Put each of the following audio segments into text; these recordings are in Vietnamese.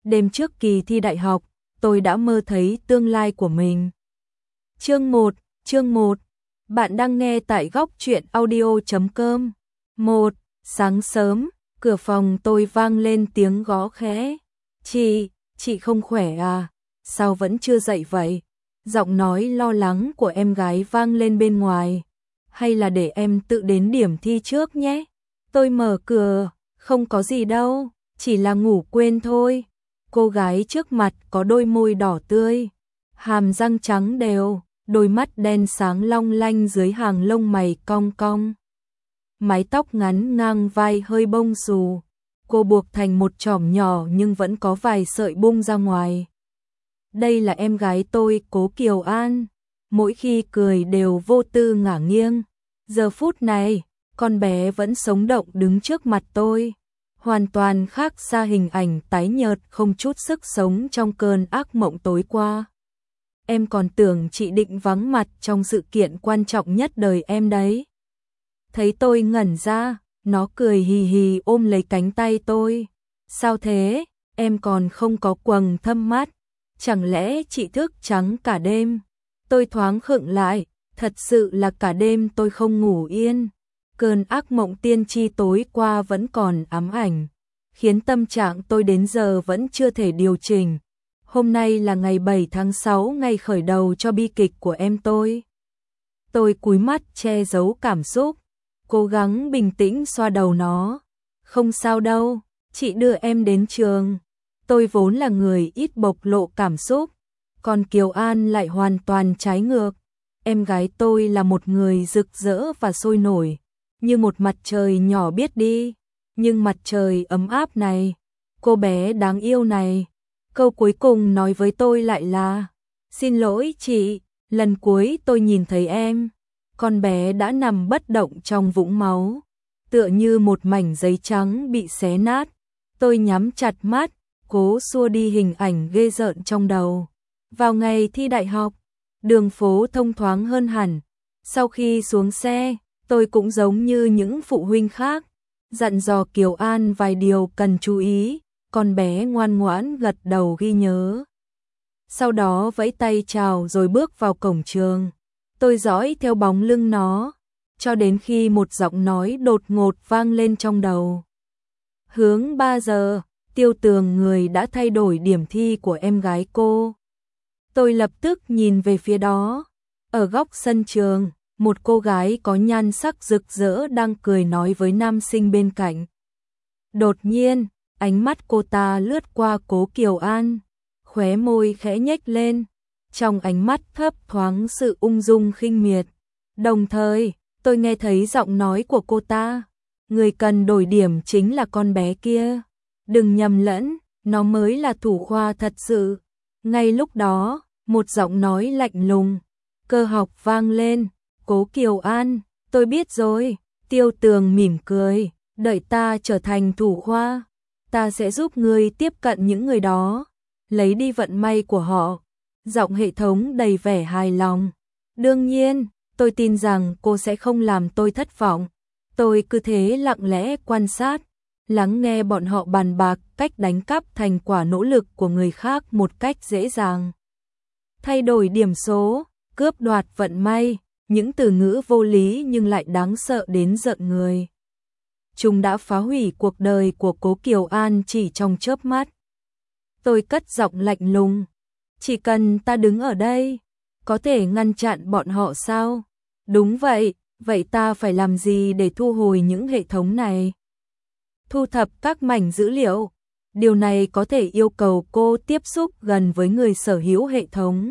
Đêm trước kỳ thi đại học, tôi đã mơ thấy tương lai của mình. Chương 1. Bạn đang nghe tại góc truyện audio.com. 1. Sáng sớm, cửa phòng tôi vang lên tiếng gõ khẽ. Chị không khỏe à? Sao vẫn chưa dậy vậy? Giọng nói lo lắng của em gái vang lên bên ngoài. Hay là để em tự đến điểm thi trước nhé? Tôi mở cửa, không có gì đâu, chỉ là ngủ quên thôi. Cô gái trước mặt có đôi môi đỏ tươi, hàm răng trắng đều, đôi mắt đen sáng long lanh dưới hàng lông mày cong cong. Mái tóc ngắn ngang vai hơi bông xù, cô buộc thành một chỏm nhỏ nhưng vẫn có vài sợi bung ra ngoài. Đây là em gái tôi, Cố Kiều An. Mỗi khi cười đều vô tư ngả nghiêng. Giờ phút này, con bé vẫn sống động đứng trước mặt tôi, hoàn toàn khác xa hình ảnh tái nhợt không chút sức sống trong cơn ác mộng tối qua. Em còn tưởng chị định vắng mặt trong sự kiện quan trọng nhất đời em đấy. Thấy tôi ngẩn ra, nó cười hì hì ôm lấy cánh tay tôi. Sao thế, em còn không có quầng thâm mắt, chẳng lẽ chị thức trắng cả đêm? Tôi thoáng khựng lại, thật sự là cả đêm tôi không ngủ yên. Cơn ác mộng tiên tri tối qua vẫn còn ám ảnh, khiến tâm trạng tôi đến giờ vẫn chưa thể điều chỉnh. Hôm nay là ngày 7 tháng 6, ngày khởi đầu cho bi kịch của em tôi. Tôi cúi mắt che giấu cảm xúc, cố gắng bình tĩnh xoa đầu nó. Không sao đâu, chị đưa em đến trường. Tôi vốn là người ít bộc lộ cảm xúc, còn Kiều An lại hoàn toàn trái ngược. Em gái tôi là một người rực rỡ và sôi nổi, như một mặt trời nhỏ biết đi. Nhưng mặt trời ấm áp này, cô bé đáng yêu này, câu cuối cùng nói với tôi lại là: xin lỗi chị, lần cuối tôi nhìn thấy em, con bé đã nằm bất động trong vũng máu, tựa như một mảnh giấy trắng bị xé nát. Tôi nhắm chặt mắt, cố xua đi hình ảnh ghê rợn trong đầu. Vào ngày thi đại học, đường phố thông thoáng hơn hẳn. Sau khi xuống xe, tôi cũng giống như những phụ huynh khác, dặn dò Kiều An vài điều cần chú ý, con bé ngoan ngoãn gật đầu ghi nhớ. Sau đó vẫy tay chào rồi bước vào cổng trường. Tôi dõi theo bóng lưng nó, cho đến khi một giọng nói đột ngột vang lên trong đầu. Hướng 3 giờ, Tiêu Tường người đã thay đổi điểm thi của em gái cô. Tôi lập tức nhìn về phía đó. Ở góc sân trường, một cô gái có nhan sắc rực rỡ đang cười nói với nam sinh bên cạnh. Đột nhiên, ánh mắt cô ta lướt qua Cố Kiều An, khóe môi khẽ nhếch lên, trong ánh mắt thấp thoáng sự ung dung khinh miệt. Đồng thời, tôi nghe thấy giọng nói của cô ta, người cần đổi điểm chính là con bé kia. Đừng nhầm lẫn, nó mới là thủ khoa thật sự. Ngay lúc đó, một giọng nói lạnh lùng, cơ học vang lên. Cố Kiều An, tôi biết rồi. Tiêu Tường mỉm cười, đợi ta trở thành thủ khoa, ta sẽ giúp ngươi tiếp cận những người đó, lấy đi vận may của họ. Giọng hệ thống đầy vẻ hài lòng. Đương nhiên, tôi tin rằng cô sẽ không làm tôi thất vọng. Tôi cứ thế lặng lẽ quan sát, lắng nghe bọn họ bàn bạc cách đánh cắp thành quả nỗ lực của người khác một cách dễ dàng. Thay đổi điểm số, cướp đoạt vận may, những từ ngữ vô lý nhưng lại đáng sợ đến rợn người. Chúng đã phá hủy cuộc đời của Cố Kiều An chỉ trong chớp mắt. Tôi cất giọng lạnh lùng. Chỉ cần ta đứng ở đây, có thể ngăn chặn bọn họ sao? Đúng vậy, vậy ta phải làm gì để thu hồi những hệ thống này? Thu thập các mảnh dữ liệu. Điều này có thể yêu cầu cô tiếp xúc gần với người sở hữu hệ thống.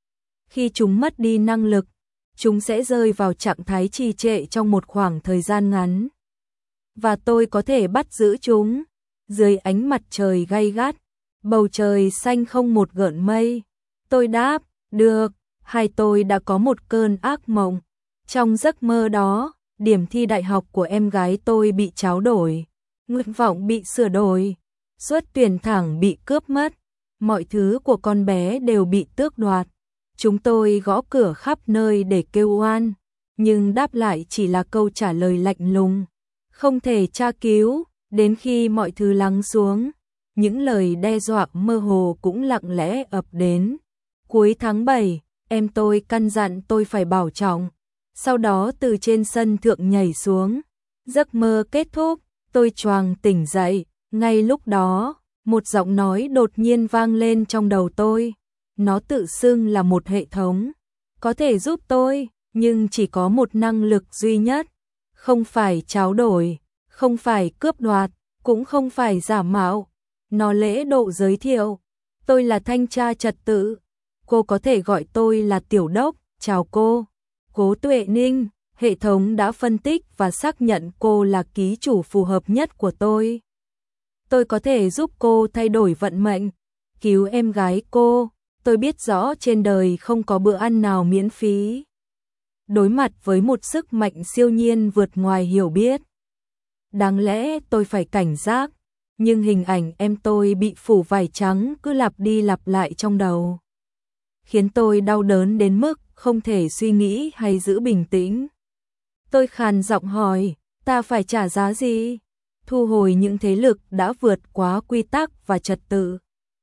Khi chúng mất đi năng lực, chúng sẽ rơi vào trạng thái trì trệ trong một khoảng thời gian ngắn. Và tôi có thể bắt giữ chúng. Dưới ánh mặt trời gay gắt, bầu trời xanh không một gợn mây. Tôi đáp, được. Hai tôi đã có một cơn ác mộng. Trong giấc mơ đó, điểm thi đại học của em gái tôi bị tráo đổi, nguyện vọng bị sửa đổi, suất tuyển thẳng bị cướp mất, mọi thứ của con bé đều bị tước đoạt. Chúng tôi gõ cửa khắp nơi để kêu oan, nhưng đáp lại chỉ là câu trả lời lạnh lùng, không thể tra cứu. Đến khi mọi thứ lắng xuống, những lời đe dọa mơ hồ cũng lặng lẽ ập đến. Cuối tháng 7, em tôi căn dặn tôi phải bảo trọng, sau đó từ trên sân thượng nhảy xuống. Giấc mơ kết thúc, tôi choàng tỉnh dậy, ngay lúc đó, một giọng nói đột nhiên vang lên trong đầu tôi. Nó tự xưng là một hệ thống, có thể giúp tôi, nhưng chỉ có một năng lực duy nhất, không phải tráo đổi, không phải cướp đoạt, cũng không phải giả mạo. Nó lễ độ giới thiệu, tôi là thanh tra trật tự, cô có thể gọi tôi là Tiểu Đốc, chào cô. Cố Tuệ Ninh, hệ thống đã phân tích và xác nhận cô là ký chủ phù hợp nhất của tôi. Tôi có thể giúp cô thay đổi vận mệnh, cứu em gái cô. Tôi biết rõ trên đời không có bữa ăn nào miễn phí. Đối mặt với một sức mạnh siêu nhiên vượt ngoài hiểu biết, đáng lẽ tôi phải cảnh giác, nhưng hình ảnh em tôi bị phủ vải trắng cứ lặp đi lặp lại trong đầu, khiến tôi đau đớn đến mức không thể suy nghĩ hay giữ bình tĩnh. Tôi khàn giọng hỏi, ta phải trả giá gì? Thu hồi những thế lực đã vượt quá quy tắc và trật tự.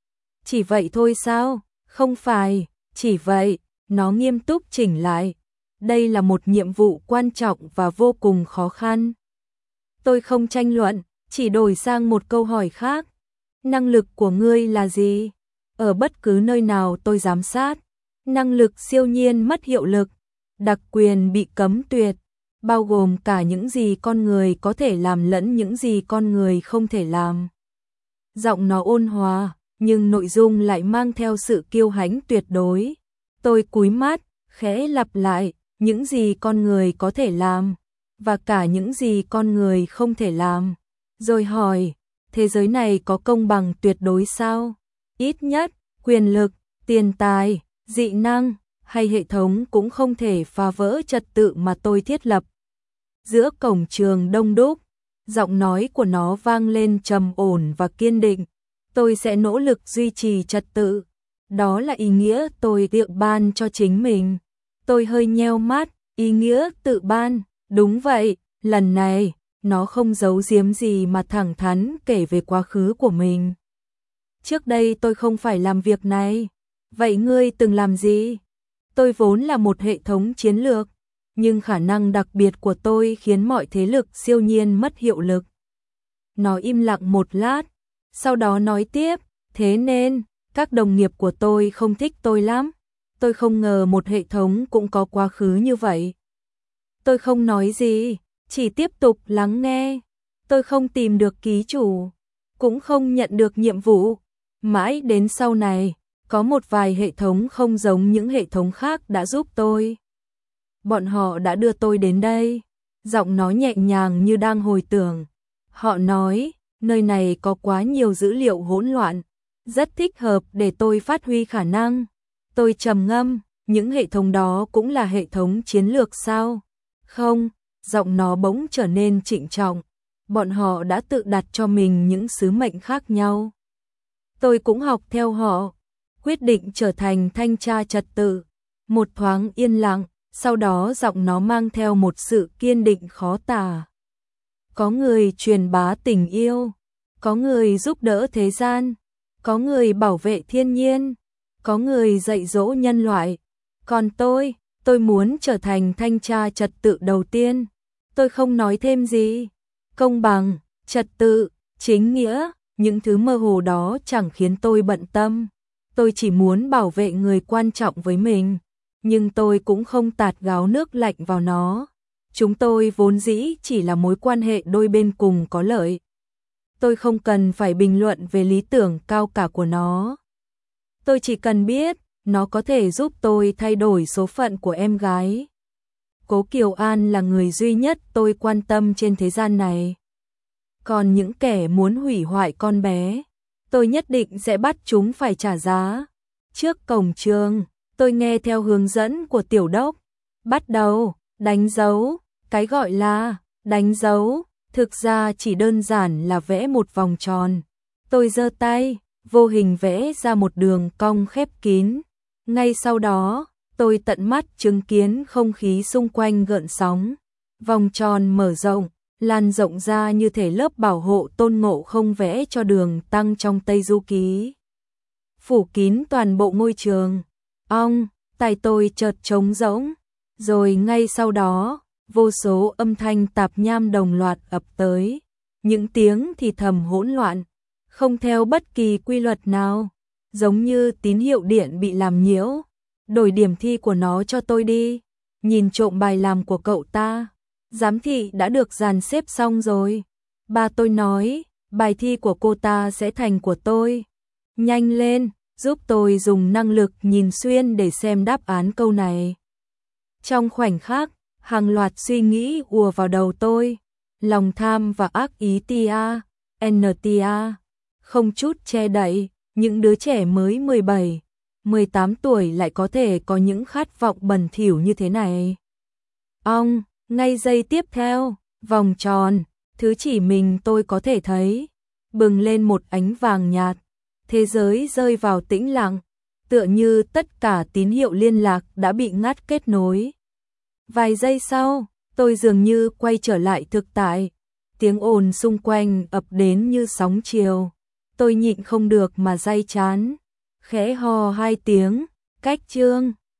Chỉ vậy thôi sao? Không phải, chỉ vậy, nó nghiêm túc chỉnh lại. Đây là một nhiệm vụ quan trọng và vô cùng khó khăn. Tôi không tranh luận, chỉ đổi sang một câu hỏi khác. Năng lực của ngươi là gì? Ở bất cứ nơi nào tôi giám sát, năng lực siêu nhiên mất hiệu lực, đặc quyền bị cấm tuyệt, bao gồm cả những gì con người có thể làm lẫn những gì con người không thể làm. Giọng nó ôn hòa, nhưng nội dung lại mang theo sự kiêu hãnh tuyệt đối. Tôi cúi mắt, khẽ lặp lại, những gì con người có thể làm, và cả những gì con người không thể làm. Rồi hỏi, thế giới này có công bằng tuyệt đối sao? Ít nhất, quyền lực, tiền tài, dị năng, hay hệ thống cũng không thể phá vỡ trật tự mà tôi thiết lập. Giữa cổng trường đông đúc, giọng nói của nó vang lên trầm ổn và kiên định. Tôi sẽ nỗ lực duy trì trật tự. Đó là ý nghĩa tôi tự ban cho chính mình. Tôi hơi nheo mắt, ý nghĩa tự ban. Đúng vậy, lần này, nó không giấu giếm gì mà thẳng thắn kể về quá khứ của mình. Trước đây tôi không phải làm việc này. Vậy ngươi từng làm gì? Tôi vốn là một hệ thống chiến lược, nhưng khả năng đặc biệt của tôi khiến mọi thế lực siêu nhiên mất hiệu lực. Nó im lặng một lát, sau đó nói tiếp, thế nên, các đồng nghiệp của tôi không thích tôi lắm. Tôi không ngờ một hệ thống cũng có quá khứ như vậy. Tôi không nói gì, chỉ tiếp tục lắng nghe. Tôi không tìm được ký chủ, cũng không nhận được nhiệm vụ. Mãi đến sau này, có một vài hệ thống không giống những hệ thống khác đã giúp tôi. Bọn họ đã đưa tôi đến đây. Giọng nó nhẹ nhàng như đang hồi tưởng. Họ nói, nơi này có quá nhiều dữ liệu hỗn loạn, rất thích hợp để tôi phát huy khả năng. Tôi trầm ngâm, những hệ thống đó cũng là hệ thống chiến lược sao? Không, giọng nó bỗng trở nên trịnh trọng. Bọn họ đã tự đặt cho mình những sứ mệnh khác nhau. Tôi cũng học theo họ, quyết định trở thành thanh tra trật tự. Một thoáng yên lặng, sau đó giọng nó mang theo một sự kiên định khó tả. Có người truyền bá tình yêu, có người giúp đỡ thế gian, có người bảo vệ thiên nhiên, có người dạy dỗ nhân loại. Còn tôi muốn trở thành thanh tra trật tự đầu tiên. Tôi không nói thêm gì. Công bằng, trật tự, chính nghĩa, những thứ mơ hồ đó chẳng khiến tôi bận tâm. Tôi chỉ muốn bảo vệ người quan trọng với mình, nhưng tôi cũng không tạt gáo nước lạnh vào nó. Chúng tôi vốn dĩ chỉ là mối quan hệ đôi bên cùng có lợi. Tôi không cần phải bình luận về lý tưởng cao cả của nó. Tôi chỉ cần biết, nó có thể giúp tôi thay đổi số phận của em gái. Cố Kiều An là người duy nhất tôi quan tâm trên thế gian này. Còn những kẻ muốn hủy hoại con bé, tôi nhất định sẽ bắt chúng phải trả giá. Trước cổng trường, tôi nghe theo hướng dẫn của Tiểu Đốc. Bắt đầu, đánh dấu. Cái gọi là đánh dấu, thực ra chỉ đơn giản là vẽ một vòng tròn. Tôi giơ tay, vô hình vẽ ra một đường cong khép kín. Ngay sau đó, tôi tận mắt chứng kiến không khí xung quanh gợn sóng. Vòng tròn mở rộng, lan rộng ra như thể lớp bảo hộ Tôn Ngộ Không vẽ cho Đường Tăng trong Tây Du Ký. Phủ kín toàn bộ ngôi trường. Ong, tai tôi chợt trống rỗng, rồi ngay sau đó, vô số âm thanh tạp nham đồng loạt ập tới, những tiếng thì thầm hỗn loạn, không theo bất kỳ quy luật nào, giống như tín hiệu điện bị làm nhiễu. Đổi điểm thi của nó cho tôi đi, nhìn trộm bài làm của cậu ta. Giám thị đã được dàn xếp xong rồi. Ba tôi nói, bài thi của cô ta sẽ thành của tôi. Nhanh lên, giúp tôi dùng năng lực nhìn xuyên để xem đáp án câu này. Trong khoảnh khắc, hàng loạt suy nghĩ ùa vào đầu tôi. Lòng tham và ác ý NTA, không chút che đậy, những đứa trẻ mới 17, 18 tuổi lại có thể có những khát vọng bẩn thỉu như thế này. Ong, ngay giây tiếp theo, vòng tròn, thứ chỉ mình tôi có thể thấy, bừng lên một ánh vàng nhạt. Thế giới rơi vào tĩnh lặng, tựa như tất cả tín hiệu liên lạc đã bị ngắt kết nối. Vài giây sau, tôi dường như quay trở lại thực tại. Tiếng ồn xung quanh ập đến như sóng chiều. Tôi nhịn không được mà day chán. Khẽ hò 2 tiếng, cách chương.